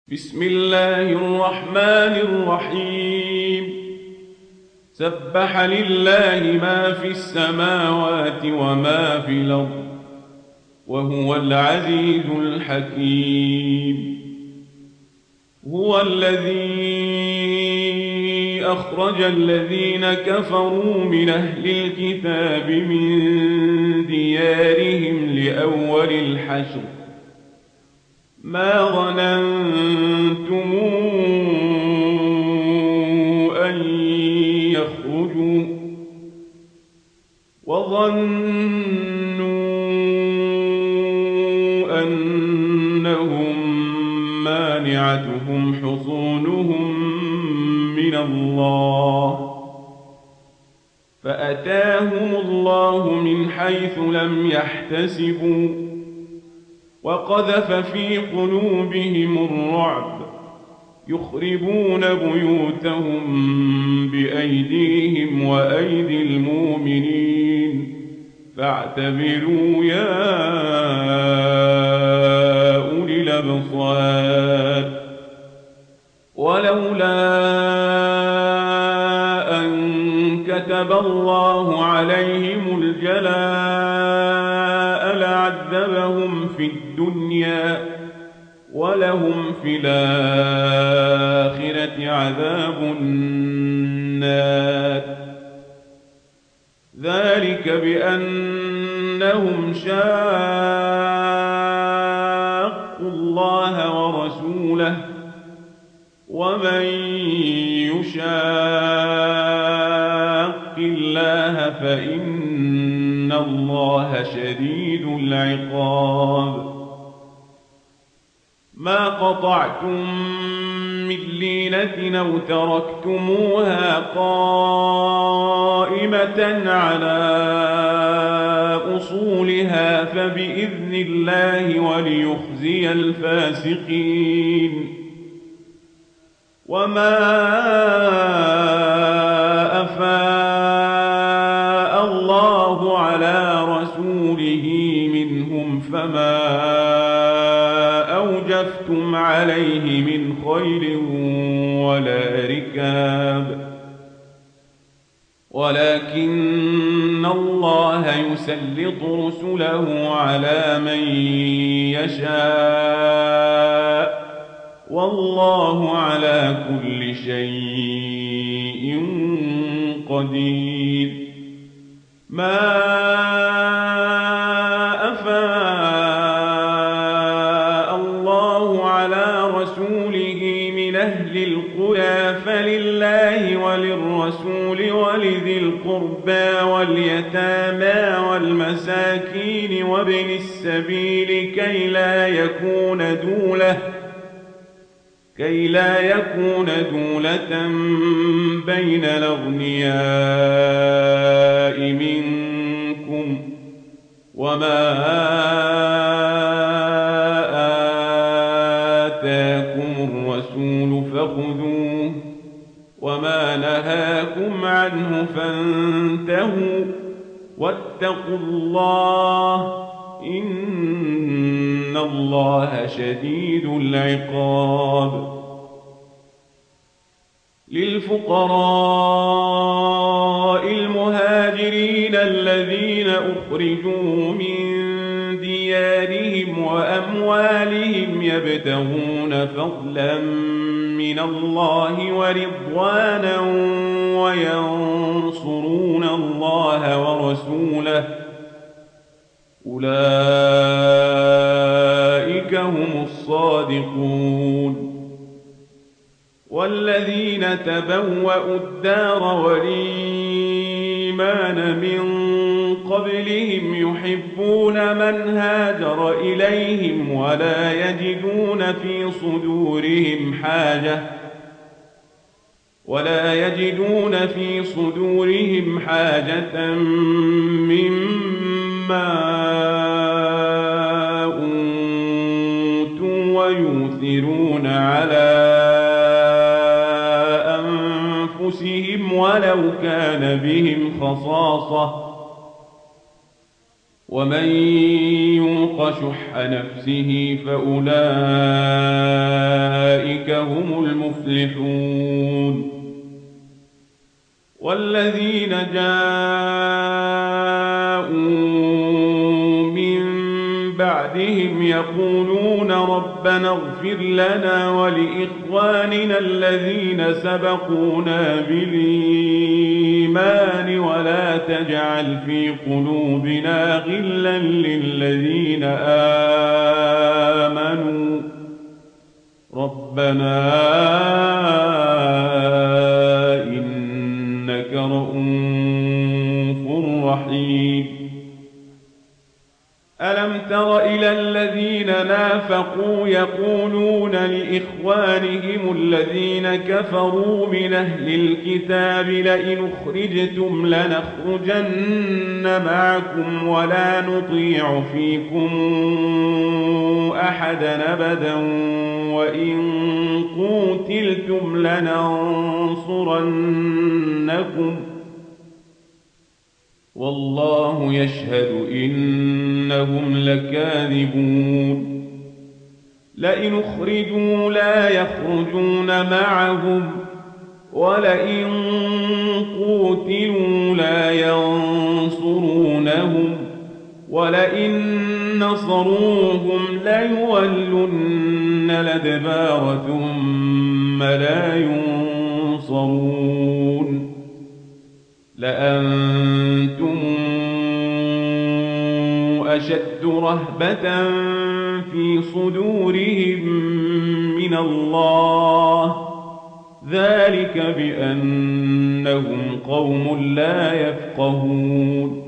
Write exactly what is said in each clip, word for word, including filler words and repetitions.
بسم الله الرحمن الرحيم سبح لله ما في السماوات وما في الأرض وهو العزيز الحكيم. هو الذي أخرج الذين كفروا من أهل الكتاب من ديارهم لأول الحشر ما ظننتم أن يخرجوا وظنوا أنهم مانعتهم حصونهم من الله فأتاهم الله من حيث لم يحتسبوا وقذف في قلوبهم الرعب يخربون بيوتهم بأيديهم وأيدي المؤمنين فاعتبروا يا أولي الأبصار. ولولا أن كتب الله عليهم الجلاء لعذبهم في الدنيا ولهم في الآخرة عذاب النار ذلك بأنهم شاقوا الله ورسوله ومن يشاق الله فإن الله شديد العقاب. ما قطعتم من لينة أو تركتموها قائمة على أصولها فبإذن الله وليخزي الفاسقين. وما أفاء الله على رسوله منهم فما أوجفتم عليه من خيل ولا ركاب ولكن الله يسلط رسله على من يشاء والله على كل شيء قدير. ما أفاء الله على رسوله من أهل القرى فلله وللرسول ولذي القربى واليتامى والمساكين وابن السبيل كي لا يكون دولة كي لا يكون دولة بين الأغنياء منكم وما آتاكم الرسول فخذوه وما نهاكم عنه فانتهوا واتقوا الله إن الله شديد العقاب. للفقراء المهاجرين الذين أخرجوا من ديارهم وأموالهم يبتغون فضلا من الله ورضوانا وينصرون الله ورسوله أولئك هم الصادقون. والذين تبوأوا الدار والإيمان من قبلهم يحبون من هاجر إليهم ولا يجدون في صدورهم حاجة ولا يجدون في صدورهم حاجة مما أوتوا ويؤثرون على أنفسهم ولو كان بهم خصاصة ومن يوق شح نفسه فأولئك أولئك هم المفلحون. والذين جاءوا من بعدهم يقولون ربنا اغفر لنا ولإخواننا الذين سبقونا بالإيمان ولا تجعل في قلوبنا غلا للذين آمنوا ربنا إنك رؤوف رحيم. ألم تر إلى الذين نافقوا يقولون لإخوانهم الذين كفروا من أهل الكتاب لئن أخرجتم لنخرجن معكم ولا نطيع فيكم أحدا أبدا وإن قوتلتم لننصرنكم والله يشهد إنهم لكاذبون. لئن أخرجوا لا يخرجون معهم ولئن قوتلوا لا ينصرونهم ولئن نصروهم ليولن الأدبار ثم لا ينصرون. لأنتم أشد رهبة في صدورهم من الله ذلك بأنهم قوم لا يفقهون.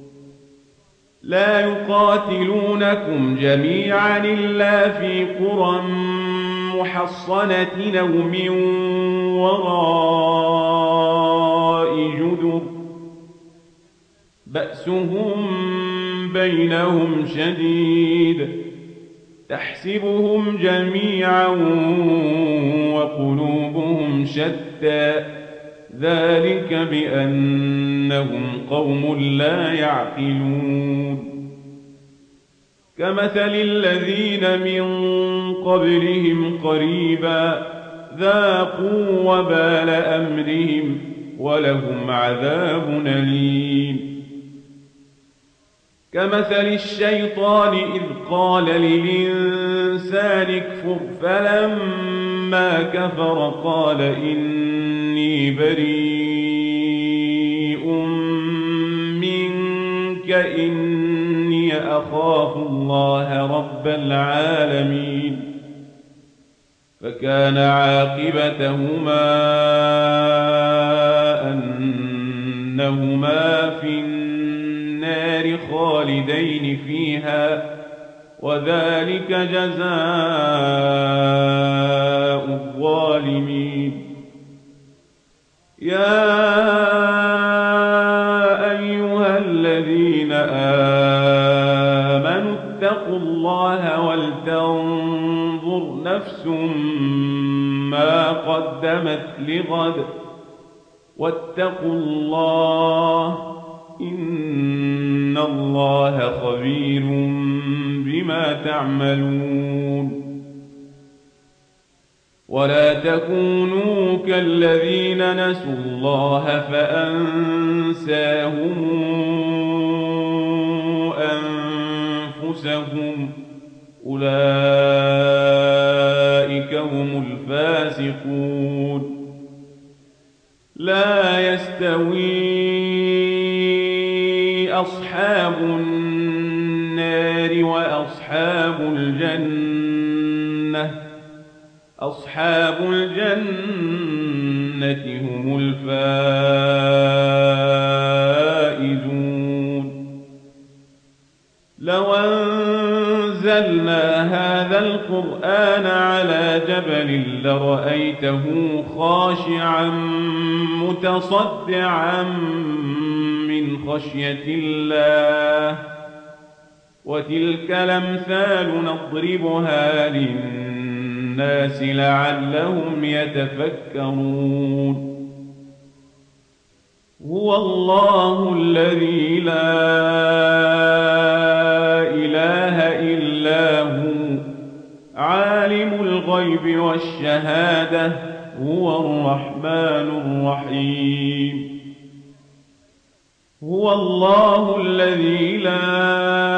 لا يقاتلونكم جميعا إلا في قرى محصنة أو من وراء جدر بأسهم بينهم شديد تحسبهم جميعا وقلوبهم شتى ذلك بأنهم قوم لا يعقلون. كمثل الذين من قبلهم قريبا ذاقوا وبال أمرهم ولهم عذاب أليم. كمثل الشيطان إذ قال للإنسان اكفر فلما كفر قال إني بريء منك إني أخاف الله رب العالمين. فكان عاقبتهما أنهما في النار خالدين فيها وذلك جزاء الظالمين. يا أيها الذين آمنوا اتقوا الله ولتنظر نفس ما قدمت لغد واتقوا الله إن الله خبير بما تعملون. ولا تكونوا كالذين نسوا الله فأنساهم أنفسهم أولئك هم الفاسقون. لا يستوي أصحاب النار وأصحاب الجنة أصحاب الجنة هم الفائزون. لو أنزلنا هذا القرآن على جبل لرأيته خاشعا متصدعا من خشية الله وتلك الأمثال نضربها للناس لعلهم يتفكرون. هو الله الذي لا إله إلا هو عالم الغيب الغيب والشهادة هو الرحمن الرحيم. هو الله الذي لا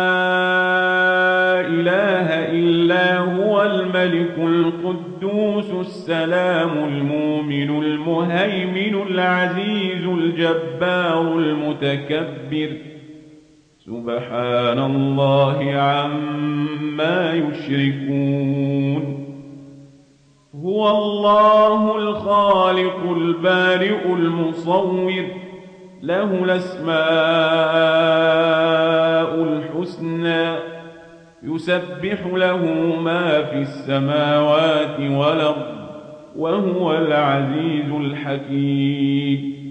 إله إلا هو الملك القدوس السلام المؤمن المهيمن العزيز الجبار المتكبر سبحان الله عما يشركون. هو الله الخالق البارئ المصور له الأسماء الحسنى يسبح له ما في السماوات والأرض وهو العزيز الحكيم.